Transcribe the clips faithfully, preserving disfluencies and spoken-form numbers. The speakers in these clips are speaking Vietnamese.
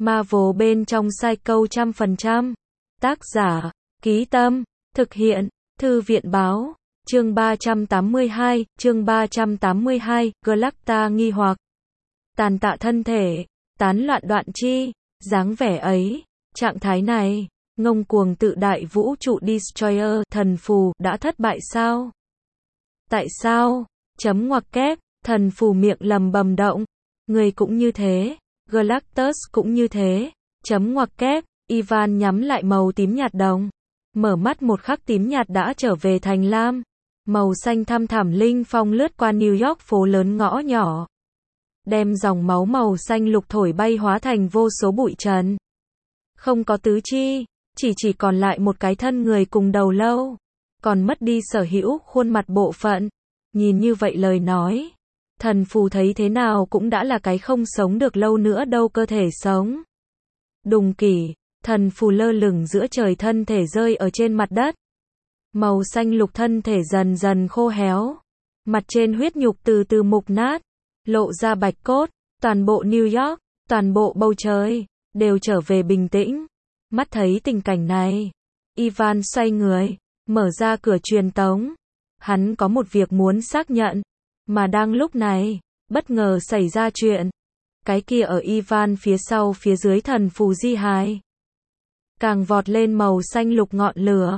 Marvel bên trong Psycho trăm phần trăm. Tác giả, Ký Tâm, thực hiện, Thư viện báo. Chương ba trăm tám mươi hai, chương ba trăm tám mươi hai, Galacta nghi hoặc. Tàn tạ thân thể, tán loạn đoạn chi, dáng vẻ ấy, trạng thái này, ngông cuồng tự đại vũ trụ Destroyer, thần phù, đã thất bại sao? Tại sao? Chấm ngoặc kép, thần phù miệng lầm bầm động. Người cũng như thế, Galactus cũng như thế, chấm ngoặc kép, Ivan nhắm lại màu tím nhạt đồng. Mở mắt một khắc tím nhạt đã trở về thành lam. Màu xanh thăm thẳm linh phong lướt qua New York phố lớn ngõ nhỏ. Đem dòng máu màu xanh lục thổi bay hóa thành vô số bụi trần. Không có tứ chi, chỉ chỉ còn lại một cái thân người cùng đầu lâu. Còn mất đi sở hữu khuôn mặt bộ phận. Nhìn như vậy lời nói. Thần phù thấy thế nào cũng đã là cái không sống được lâu nữa đâu cơ thể sống. Đùng kỷ, thần phù lơ lửng giữa trời thân thể rơi ở trên mặt đất. Màu xanh lục thân thể dần dần khô héo. Mặt trên huyết nhục từ từ mục nát. Lộ ra bạch cốt. Toàn bộ New York, toàn bộ bầu trời, đều trở về bình tĩnh. Mắt thấy tình cảnh này. Ivan xoay người, mở ra cửa truyền tống. Hắn có một việc muốn xác nhận. Mà đang lúc này, bất ngờ xảy ra chuyện. Cái kia ở Ivan phía sau phía dưới thần phù di hài. Càng vọt lên màu xanh lục ngọn lửa.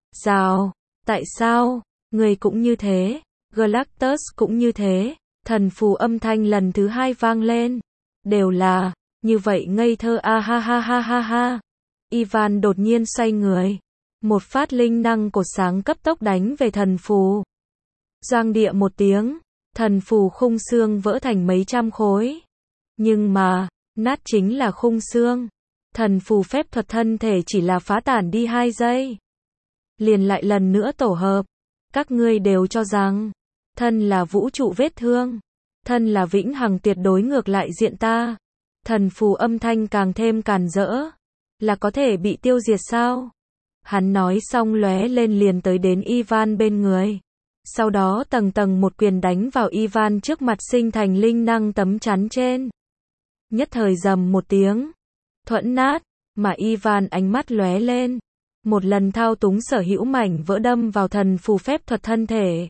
Rào, tại sao? Người cũng như thế, Galactus cũng như thế. Thần phù âm thanh lần thứ hai vang lên. Đều là, như vậy ngây thơ a ha ha ha ha ha. Ivan đột nhiên xoay người. Một phát linh năng cột sáng cấp tốc đánh về thần phù. Giang địa một tiếng, thần phù khung xương vỡ thành mấy trăm khối. Nhưng mà, nát chính là khung xương. Thần phù phép thuật thân thể chỉ là phá tản đi hai giây. Liền lại lần nữa tổ hợp. Các ngươi đều cho rằng, thân là vũ trụ vết thương. Thân là vĩnh hằng tuyệt đối ngược lại diện ta. Thần phù âm thanh càng thêm càn rỡ. Là có thể bị tiêu diệt sao? Hắn nói xong lóe lên liền tới đến Ivan bên người. Sau đó tầng tầng một quyền đánh vào Ivan trước mặt sinh thành linh năng tấm chắn trên. Nhất thời rầm một tiếng. Thuẫn nát, mà Ivan ánh mắt lóe lên. Một lần thao túng sở hữu mảnh vỡ đâm vào thần phù phép thuật thân thể.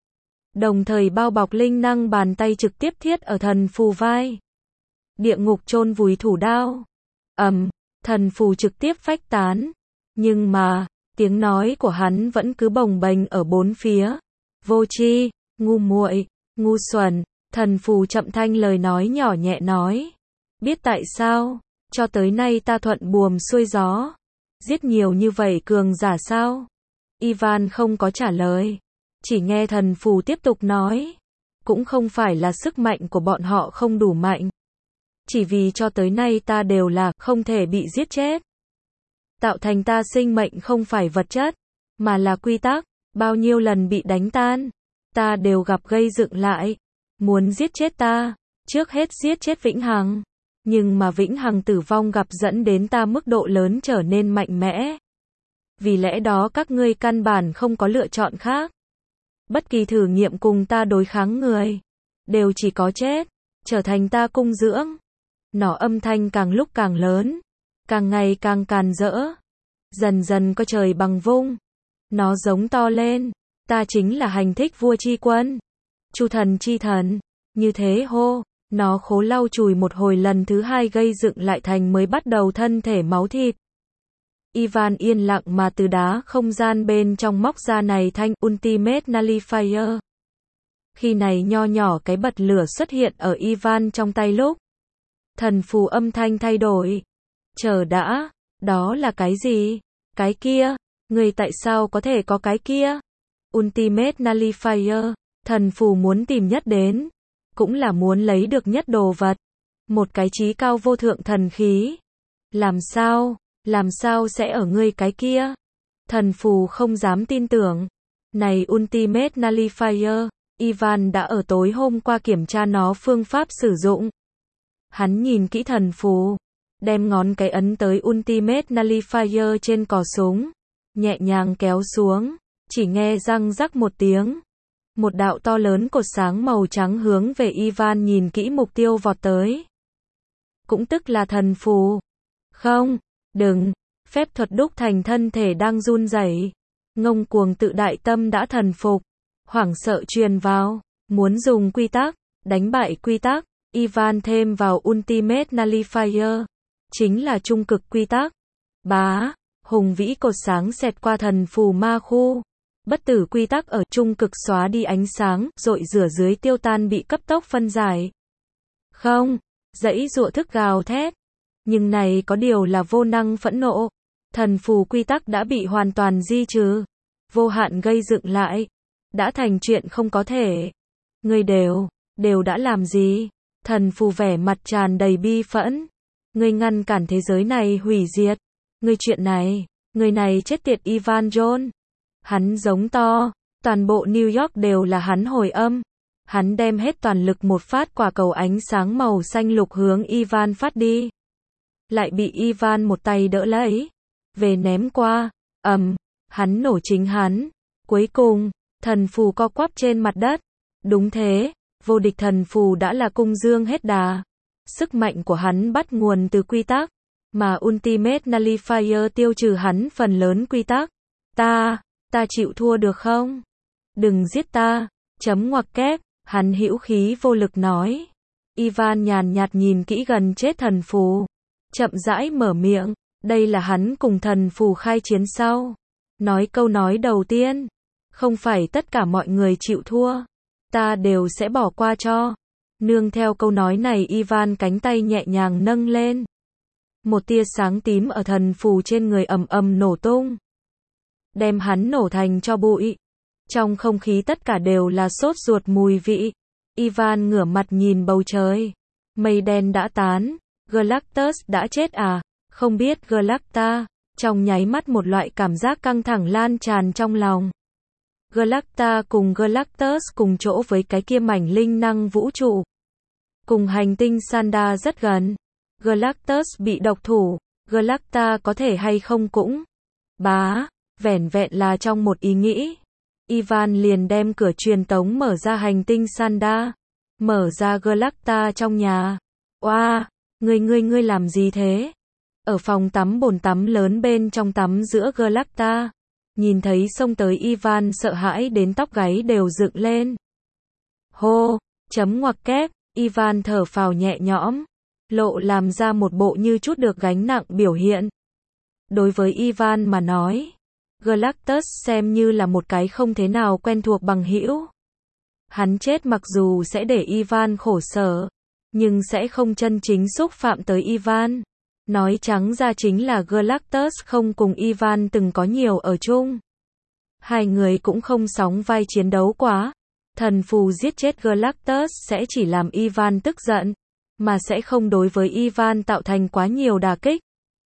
Đồng thời bao bọc linh năng bàn tay trực tiếp thiết ở thần phù vai. Địa ngục chôn vùi thủ đao. Ầm, thần phù trực tiếp phách tán. Nhưng mà, tiếng nói của hắn vẫn cứ bồng bềnh ở bốn phía. Vô tri, ngu muội, ngu xuẩn, thần phù chậm thanh lời nói nhỏ nhẹ nói. Biết tại sao, cho tới nay ta thuận buồm xuôi gió. Giết nhiều như vậy cường giả sao? Ivan không có trả lời. Chỉ nghe thần phù tiếp tục nói. Cũng không phải là sức mạnh của bọn họ không đủ mạnh. Chỉ vì cho tới nay ta đều là không thể bị giết chết. Tạo thành ta sinh mệnh không phải vật chất, mà là quy tắc. Bao nhiêu lần bị đánh tan, ta đều gặp gây dựng lại. Muốn giết chết ta, trước hết giết chết vĩnh hằng. Nhưng mà vĩnh hằng tử vong gặp dẫn đến ta mức độ lớn trở nên mạnh mẽ. Vì lẽ đó các ngươi căn bản không có lựa chọn khác. Bất kỳ thử nghiệm cùng ta đối kháng người, đều chỉ có chết, trở thành ta cung dưỡng. Nó âm thanh càng lúc càng lớn, càng ngày càng càn rỡ. Dần dần có trời bằng vung. Nó giống to lên, ta chính là hành thích vua chi quân. Chu thần chi thần, như thế hô. Nó khố lau chùi một hồi lần thứ hai gây dựng lại thành mới bắt đầu thân thể máu thịt. Ivan yên lặng mà từ đá không gian bên trong móc ra này thanh Ultimate Nullifier. Khi này nho nhỏ cái bật lửa xuất hiện ở Ivan trong tay lúc. Thần phù âm thanh thay đổi. Chờ đã, đó là cái gì? Cái kia, người tại sao có thể có cái kia? Ultimate Nullifier, thần phù muốn tìm nhất đến. Cũng là muốn lấy được nhất đồ vật. Một cái chí cao vô thượng thần khí. Làm sao, làm sao sẽ ở ngươi cái kia? Thần phù không dám tin tưởng. Này Ultimate Nullifier, Ivan đã ở tối hôm qua kiểm tra nó phương pháp sử dụng. Hắn nhìn kỹ thần phù, đem ngón cái ấn tới Ultimate Nullifier trên cò súng, nhẹ nhàng kéo xuống, chỉ nghe răng rắc một tiếng. Một đạo to lớn cột sáng màu trắng hướng về Ivan nhìn kỹ mục tiêu vọt tới. cũng tức là thần phù. Không, đừng, phép thuật đúc thành thân thể đang run rẩy. Ngông cuồng tự đại tâm đã thần phục, hoảng sợ truyền vào, muốn dùng quy tắc, đánh bại quy tắc, Ivan thêm vào Ultimate Nullifier, chính là trung cực quy tắc. Bá, hùng vĩ cột sáng xẹt qua thần phù ma khu. Bất tử quy tắc ở trung cực xóa đi ánh sáng, rội rửa dưới tiêu tan bị cấp tốc phân giải. Không, dãy dụa thức gào thét. Nhưng này có điều là vô năng phẫn nộ. Thần phù quy tắc đã bị hoàn toàn di trừ. Vô hạn gây dựng lại. Đã thành chuyện không có thể. Ngươi đều, đều đã làm gì? Thần phù vẻ mặt tràn đầy bi phẫn. Ngươi ngăn cản thế giới này hủy diệt. Ngươi chuyện này, người này chết tiệt Ivan John. Hắn giống to, toàn bộ New York đều là hắn hồi âm. Hắn đem hết toàn lực một phát quả cầu ánh sáng màu xanh lục hướng Ivan phát đi. Lại bị Ivan một tay đỡ lấy. Về ném qua, ầm, hắn nổ chính hắn. Cuối cùng, thần phù co quắp trên mặt đất. Đúng thế, vô địch thần phù đã là cung dương hết đà. Sức mạnh của hắn bắt nguồn từ quy tắc, mà Ultimate Nullifier tiêu trừ hắn phần lớn quy tắc. Ta, ta chịu thua được không? Đừng giết ta, chấm ngoặc kép, hắn hữu khí vô lực nói. Ivan nhàn nhạt nhìn kỹ gần chết thần phù, chậm rãi mở miệng, đây là hắn cùng thần phù khai chiến sau. Nói câu nói đầu tiên, không phải tất cả mọi người chịu thua, ta đều sẽ bỏ qua cho. Nương theo câu nói này Ivan cánh tay nhẹ nhàng nâng lên. Một tia sáng tím ở thần phù trên người ầm ầm nổ tung. Đem hắn nổ thành cho bụi. Trong không khí tất cả đều là sốt ruột mùi vị. Ivan ngửa mặt nhìn bầu trời. Mây đen đã tán. Galactus đã chết à? Không biết Galacta. Trong nháy mắt một loại cảm giác căng thẳng lan tràn trong lòng. Galacta cùng Galactus cùng chỗ với cái kia mảnh linh năng vũ trụ. Cùng hành tinh Sanda rất gần. Galactus bị độc thủ. Galacta có thể hay không cũng. Bá, vẻn vẹn là trong một ý nghĩ. Ivan liền đem cửa truyền tống mở ra hành tinh Sanda. Mở ra Galacta trong nhà. Oa, wow, ngươi ngươi ngươi làm gì thế? Ở phòng tắm bồn tắm lớn bên trong tắm giữa Galacta. Nhìn thấy xông tới Ivan sợ hãi đến tóc gáy đều dựng lên. Hô, chấm ngoặc kép, Ivan thở phào nhẹ nhõm. Lộ làm ra một bộ như chút được gánh nặng biểu hiện. Đối với Ivan mà nói, Galactus xem như là một cái không thế nào quen thuộc bằng hữu. Hắn chết mặc dù sẽ để Ivan khổ sở, nhưng sẽ không chân chính xúc phạm tới Ivan. Nói trắng ra chính là Galactus không cùng Ivan từng có nhiều ở chung. Hai người cũng không sóng vai chiến đấu quá. Thần phù giết chết Galactus sẽ chỉ làm Ivan tức giận, mà sẽ không đối với Ivan tạo thành quá nhiều đả kích.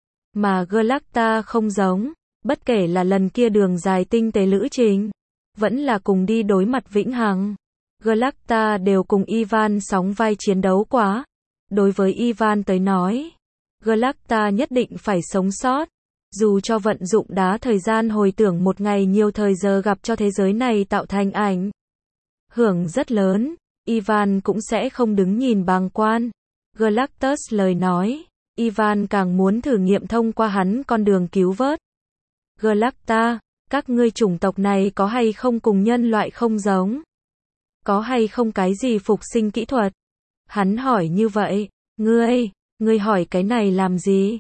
Mà Galacta không giống, bất kể là lần kia đường dài tinh tế lữ trình, vẫn là cùng đi đối mặt vĩnh hằng. Galacta đều cùng Ivan sóng vai chiến đấu quá. Đối với Ivan tới nói, Galacta nhất định phải sống sót. Dù cho vận dụng đá thời gian hồi tưởng một ngày nhiều thời giờ gặp cho thế giới này tạo thành ảnh hưởng rất lớn, Ivan cũng sẽ không đứng nhìn bàng quan. Galactus lời nói, Ivan càng muốn thử nghiệm thông qua hắn con đường cứu vớt. Galacta, các ngươi chủng tộc này có hay không cùng nhân loại không giống? Có hay không cái gì phục sinh kỹ thuật? Hắn hỏi như vậy, ngươi, ngươi hỏi cái này làm gì?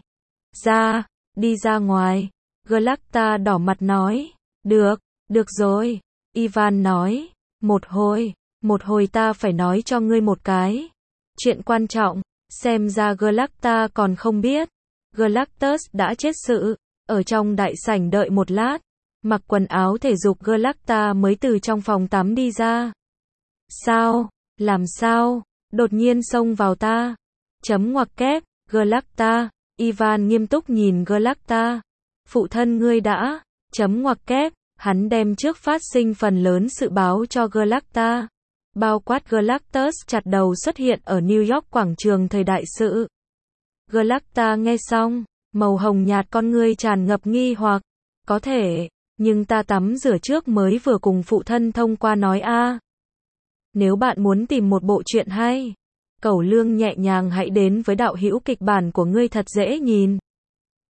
Ra, đi ra ngoài. Galacta đỏ mặt nói, được, được rồi. Ivan nói, một hồi, một hồi ta phải nói cho ngươi một cái chuyện quan trọng. Xem ra Galacta còn không biết. Galactus đã chết sự. Ở trong đại sảnh đợi một lát. Mặc quần áo thể dục Galacta mới từ trong phòng tắm đi ra. Sao? Làm sao? Đột nhiên xông vào ta. Chấm ngoặc kép, Galacta. Ivan nghiêm túc nhìn Galacta. Phụ thân ngươi đã. Chấm ngoặc kép. Hắn đem trước phát sinh phần lớn sự báo cho Galacta. Bao quát Galactus chặt đầu xuất hiện ở New York quảng trường thời đại sự. Galacta nghe xong, màu hồng nhạt con ngươi tràn ngập nghi hoặc. Có thể, nhưng ta tắm rửa trước mới vừa cùng phụ thân thông qua nói a. Nếu bạn muốn tìm một bộ truyện hay, Cẩu Lương nhẹ nhàng hãy đến với đạo hữu kịch bản của ngươi thật dễ nhìn.